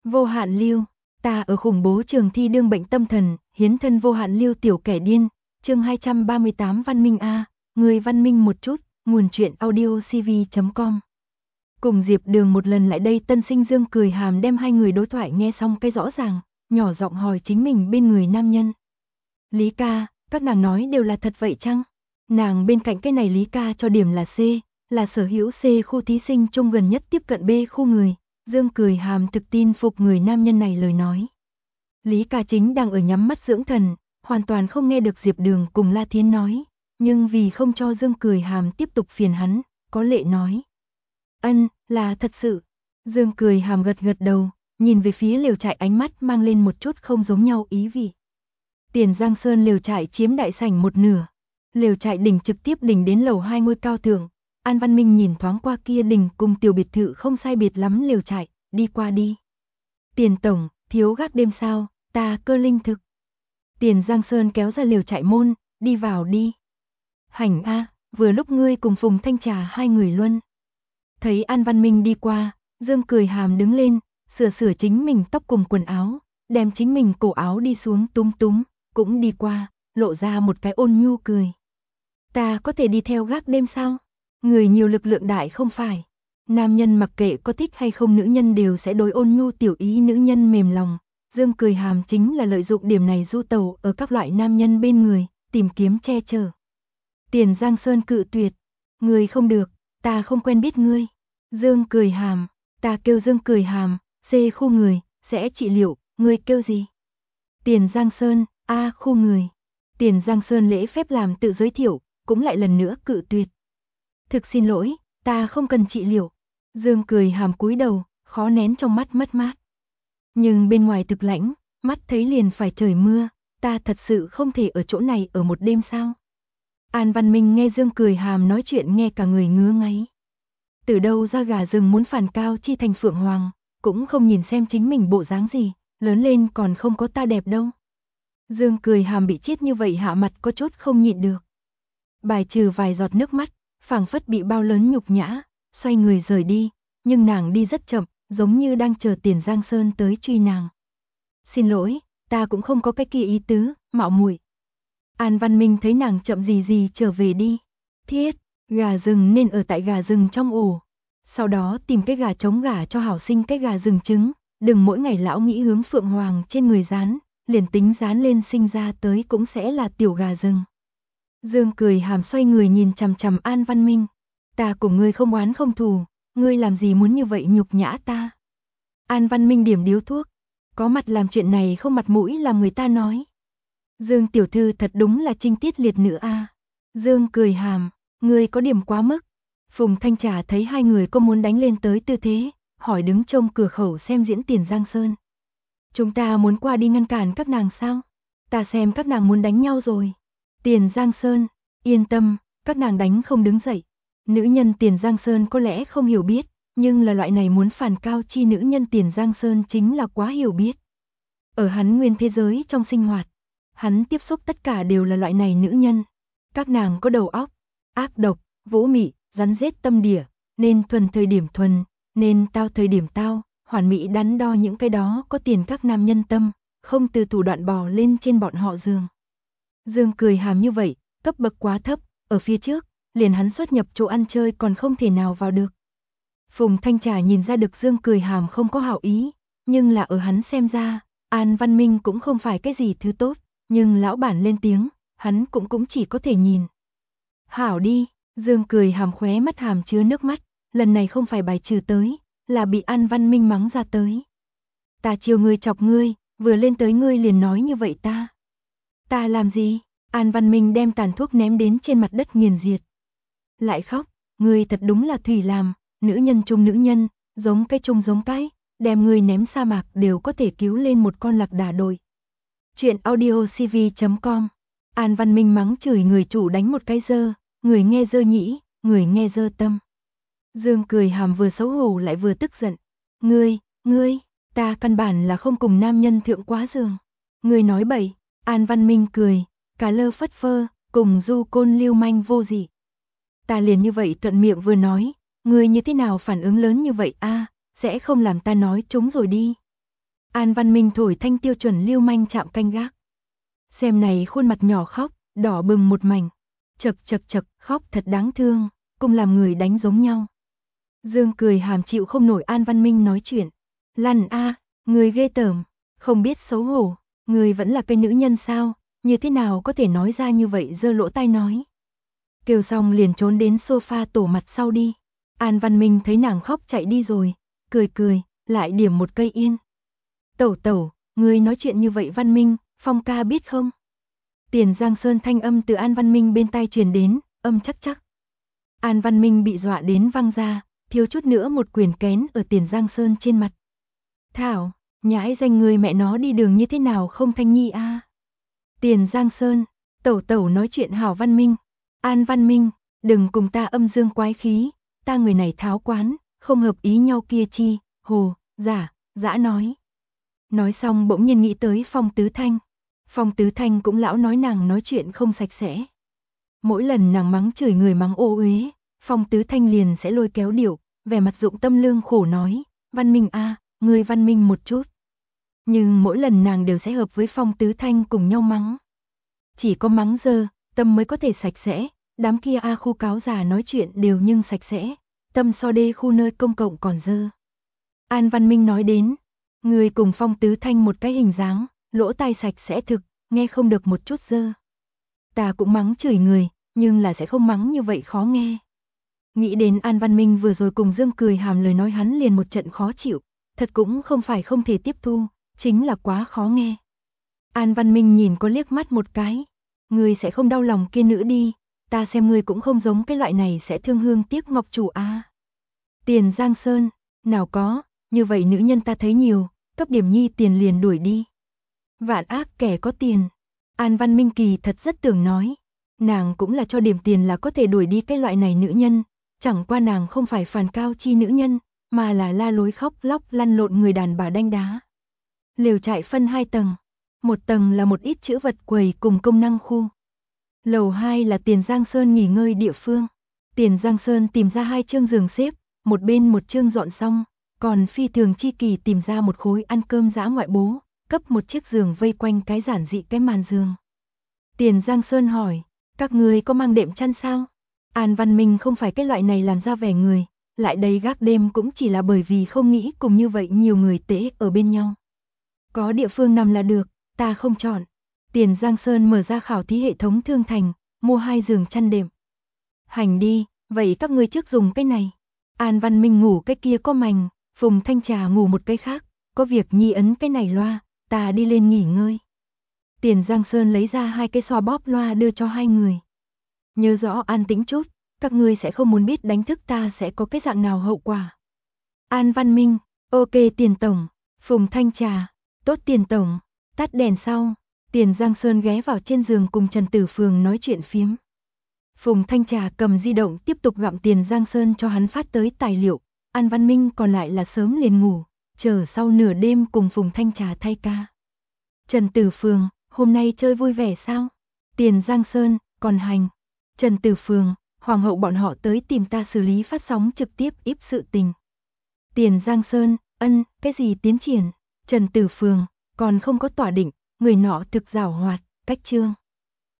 Vô hạn lưu, ta ở khủng bố trường thi đương bệnh tâm thần, hiến thân vô hạn lưu tiểu kẻ điên, chương 238 văn minh A, người văn minh một chút, nguồn truyện audio cv.com. Cùng Diệp Đường một lần lại đây, tân sinh Dương cười hàm đem hai người đối thoại nghe xong cái rõ ràng, nhỏ giọng hỏi chính mình bên người nam nhân. Lý ca, các nàng nói đều là thật vậy chăng? Nàng bên cạnh cái này Lý ca cho điểm là C, là sở hữu C khu thí sinh chung gần nhất tiếp cận B khu người. Dương cười hàm thực tin phục người nam nhân này lời nói. Lý ca chính đang ở nhắm mắt dưỡng thần, hoàn toàn không nghe được Diệp Đường cùng La Thiến nói, nhưng vì không cho Dương cười hàm tiếp tục phiền hắn, có lệ nói. Ân, là thật sự. Dương cười hàm gật gật đầu, nhìn về phía lều trại, ánh mắt mang lên một chút không giống nhau ý vị. Tiền Giang Sơn lều trại chiếm đại sảnh một nửa. Lều trại đỉnh trực tiếp đỉnh đến lầu 2 ngôi cao thượng. An Văn Minh nhìn thoáng qua kia đỉnh cùng tiểu biệt thự không sai biệt lắm lều trại, đi qua đi. Tiền tổng, thiếu gác đêm sao, ta cơ linh thực. Tiền Giang Sơn kéo ra lều trại môn, đi vào đi. Hành a, vừa lúc ngươi cùng Phùng Thanh Trà hai người luân. Thấy An Văn Minh đi qua, Dương cười hàm đứng lên, sửa chính mình tóc cùng quần áo, đem chính mình cổ áo đi xuống túm túm, cũng đi qua, lộ ra một cái ôn nhu cười. Ta có thể đi theo gác đêm sao? Người nhiều lực lượng đại không phải. Nam nhân mặc kệ có thích hay không nữ nhân đều sẽ đối ôn nhu tiểu ý nữ nhân mềm lòng. Dương cười hàm chính là lợi dụng điểm này du tẩu ở các loại nam nhân bên người, tìm kiếm che chở. Tiền Giang Sơn cự tuyệt. Người không được, ta không quen biết ngươi. Dương cười hàm, ta kêu Dương cười hàm, C khu người, sẽ trị liệu, ngươi kêu gì? Tiền Giang Sơn, A khu người. Tiền Giang Sơn lễ phép làm tự giới thiệu, cũng lại lần nữa cự tuyệt. Thực xin lỗi, ta không cần trị liệu. Dương cười hàm cúi đầu, khó nén trong mắt mất mát. Nhưng bên ngoài thực lãnh, mắt thấy liền phải trời mưa, ta thật sự không thể ở chỗ này ở một đêm sao? An Văn Minh nghe Dương cười hàm nói chuyện nghe cả người ngứa ngáy. Từ đâu ra gà rừng muốn phản cao chi thành phượng hoàng, cũng không nhìn xem chính mình bộ dáng gì, lớn lên còn không có ta đẹp đâu. Dương cười hàm bị chết như vậy hạ mặt có chút không nhịn được. Bài trừ vài giọt nước mắt, phảng phất bị bao lớn nhục nhã, xoay người rời đi, nhưng nàng đi rất chậm, giống như đang chờ Tiền Giang Sơn tới truy nàng. Xin lỗi, ta cũng không có cái kia ý tứ, mạo muội. An Văn Minh thấy nàng chậm gì trở về đi. Thiết, gà rừng nên ở tại gà rừng trong ổ. Sau đó tìm cái gà trống gà cho hảo sinh cái gà rừng trứng, đừng mỗi ngày lão nghĩ hướng phượng hoàng trên người dán, liền tính dán lên sinh ra tới cũng sẽ là tiểu gà rừng. Dương cười hàm xoay người nhìn chằm chằm An Văn Minh. Ta cùng ngươi không oán không thù, ngươi làm gì muốn như vậy nhục nhã ta? An Văn Minh điểm điếu thuốc, có mặt làm chuyện này không mặt mũi làm người ta nói. Dương tiểu thư thật đúng là trinh tiết liệt nữ a. Dương cười hàm, ngươi có điểm quá mức. Phùng Thanh Trà thấy hai người có muốn đánh lên tới tư thế, hỏi đứng trông cửa khẩu xem diễn Tiền Giang Sơn. Chúng ta muốn qua đi ngăn cản các nàng sao? Ta xem các nàng muốn đánh nhau rồi. Tiền Giang Sơn, yên tâm, các nàng đánh không đứng dậy. Nữ nhân Tiền Giang Sơn có lẽ không hiểu biết, nhưng là loại này muốn phản cao chi nữ nhân Tiền Giang Sơn chính là quá hiểu biết. Ở hắn nguyên thế giới trong sinh hoạt, hắn tiếp xúc tất cả đều là loại này nữ nhân. Các nàng có đầu óc, ác độc, vũ mị, rắn rết tâm địa, nên thuần thời điểm thuần, nên tao thời điểm tao, hoàn mỹ đắn đo những cái đó có tiền các nam nhân tâm, không từ thủ đoạn bò lên trên bọn họ giường. Dương cười hàm như vậy, cấp bậc quá thấp, ở phía trước, liền hắn xuất nhập chỗ ăn chơi còn không thể nào vào được. Phùng Thanh Trà nhìn ra được Dương cười hàm không có hảo ý, nhưng là ở hắn xem ra, An Văn Minh cũng không phải cái gì thứ tốt, nhưng lão bản lên tiếng, hắn cũng chỉ có thể nhìn. Hảo đi, Dương cười hàm khóe mắt hàm chứa nước mắt, lần này không phải bài trừ tới, là bị An Văn Minh mắng ra tới. Ta chiều ngươi chọc ngươi, vừa lên tới ngươi liền nói như vậy ta. Ta làm gì? An Văn Minh đem tàn thuốc ném đến trên mặt đất nghiền diệt. Lại khóc, ngươi thật đúng là thủy làm, nữ nhân chung nữ nhân, giống cái chung giống cái, đem ngươi ném sa mạc đều có thể cứu lên một con lạc đà đội. Chuyện audio cv.com. An Văn Minh mắng chửi người chủ đánh một cái dơ, người nghe dơ nhĩ, người nghe dơ tâm. Dương cười hàm vừa xấu hổ lại vừa tức giận. Ngươi, ta căn bản là không cùng nam nhân thượng quá giường. Ngươi nói bậy. An Văn Minh cười, cả lơ phất phơ, cùng du côn lưu manh vô dị. Ta liền như vậy thuận miệng vừa nói, ngươi như thế nào phản ứng lớn như vậy a, sẽ không làm ta nói trúng rồi đi. An Văn Minh thổi thanh tiêu chuẩn lưu manh chạm canh gác. Xem này khuôn mặt nhỏ khóc, đỏ bừng một mảnh. Chật, khóc thật đáng thương, cùng làm người đánh giống nhau. Dương cười hàm chịu không nổi An Văn Minh nói chuyện. Lăn a, người ghê tởm, không biết xấu hổ, người vẫn là cái nữ nhân sao, như thế nào có thể nói ra như vậy giơ lỗ tai nói. Kêu xong liền trốn đến sofa tổ mặt sau đi. An Văn Minh thấy nàng khóc chạy đi rồi, cười, lại điểm một cây yên. Tẩu, người nói chuyện như vậy Văn Minh, Phong ca biết không? Tiền Giang Sơn thanh âm từ An Văn Minh bên tai truyền đến, âm chắc. An Văn Minh bị dọa đến văng ra, thiếu chút nữa một quyền kén ở Tiền Giang Sơn trên mặt. Thảo, nhãi danh người mẹ nó đi đường như thế nào không thanh nhi a? Tiền Giang Sơn, tẩu nói chuyện hảo Văn Minh. An Văn Minh, đừng cùng ta âm dương quái khí, ta người này tháo quán, không hợp ý nhau kia chi, hồ, dã nói. Nói xong bỗng nhiên nghĩ tới Phong Tứ Thanh. Phong Tứ Thanh cũng lão nói nàng nói chuyện không sạch sẽ. Mỗi lần nàng mắng chửi người mắng ô uế, Phong Tứ Thanh liền sẽ lôi kéo điệu, vẻ mặt dụng tâm lương khổ nói, Văn Minh a, ngươi văn minh một chút. Nhưng mỗi lần nàng đều sẽ hợp với Phong Tứ Thanh cùng nhau mắng. Chỉ có mắng dơ, tâm mới có thể sạch sẽ, đám kia a khu cáo già nói chuyện đều nhưng sạch sẽ, tâm so đê khu nơi công cộng còn dơ. An Văn Minh nói đến, người cùng Phong Tứ Thanh một cái hình dáng, lỗ tai sạch sẽ thực, nghe không được một chút dơ. Ta cũng mắng chửi người, nhưng là sẽ không mắng như vậy khó nghe. Nghĩ đến An Văn Minh vừa rồi cùng Dương cười hàm lời nói hắn liền một trận khó chịu, thật cũng không phải không thể tiếp thu, chính là quá khó nghe. An Văn Minh nhìn có liếc mắt một cái, ngươi sẽ không đau lòng kia nữ đi, ta xem ngươi cũng không giống cái loại này sẽ thương hương tiếc ngọc chủ a. Tiền Giang Sơn, nào có, như vậy nữ nhân ta thấy nhiều, cấp điểm nhi tiền liền đuổi đi. Vạn ác kẻ có tiền. An Văn Minh kỳ thật rất tưởng nói, nàng cũng là cho điểm tiền là có thể đuổi đi cái loại này nữ nhân, chẳng qua nàng không phải phàn cao chi nữ nhân, mà là la lối khóc lóc lăn lộn người đàn bà đanh đá. Lều trại phân 2 tầng, một tầng là một ít chữ vật quầy cùng công năng khu. Lầu 2 là Tiền Giang Sơn nghỉ ngơi địa phương. Tiền Giang Sơn tìm ra 2 chương giường xếp, một bên một chương dọn xong, còn Phi Thường Chi Kỳ tìm ra một khối ăn cơm dã ngoại bố, cấp một chiếc giường vây quanh cái giản dị cái màn giường. Tiền Giang Sơn hỏi, các người có mang đệm chăn sao? An Văn Minh không phải cái loại này làm ra vẻ người, lại đây gác đêm cũng chỉ là bởi vì không nghĩ cùng như vậy nhiều người tễ ở bên nhau. Có địa phương nằm là được, ta không chọn. Tiền Giang Sơn mở ra khảo thí hệ thống thương thành, mua 2 giường chăn đệm. Hành đi, vậy các ngươi trước dùng cái này. An Văn Minh ngủ cái kia có mành, Phùng Thanh Trà ngủ một cái khác, có việc nhi ấn cái này loa, ta đi lên nghỉ ngơi. Tiền Giang Sơn lấy ra 2 cái xoa bóp loa đưa cho 2 người. Nhớ rõ an tĩnh chút, các ngươi sẽ không muốn biết đánh thức ta sẽ có cái dạng nào hậu quả. An Văn Minh, ok Tiền Tổng. Phùng Thanh Trà, tốt Tiền Tổng. Tắt đèn sau, Tiền Giang Sơn ghé vào trên giường cùng Trần Tử Phường nói chuyện phiếm. Phùng Thanh Trà cầm di động tiếp tục gặm Tiền Giang Sơn cho hắn phát tới tài liệu, An Văn Minh còn lại là sớm liền ngủ, chờ sau nửa đêm cùng Phùng Thanh Trà thay ca. Trần Tử Phường, hôm nay chơi vui vẻ sao? Tiền Giang Sơn, còn hành. Trần Tử Phường, hoàng hậu bọn họ tới tìm ta xử lý phát sóng trực tiếp íp sự tình. Tiền Giang Sơn, cái gì tiến triển? Trần Tử Phường, còn không có tỏa định, người nọ thực giảo hoạt, cách chương.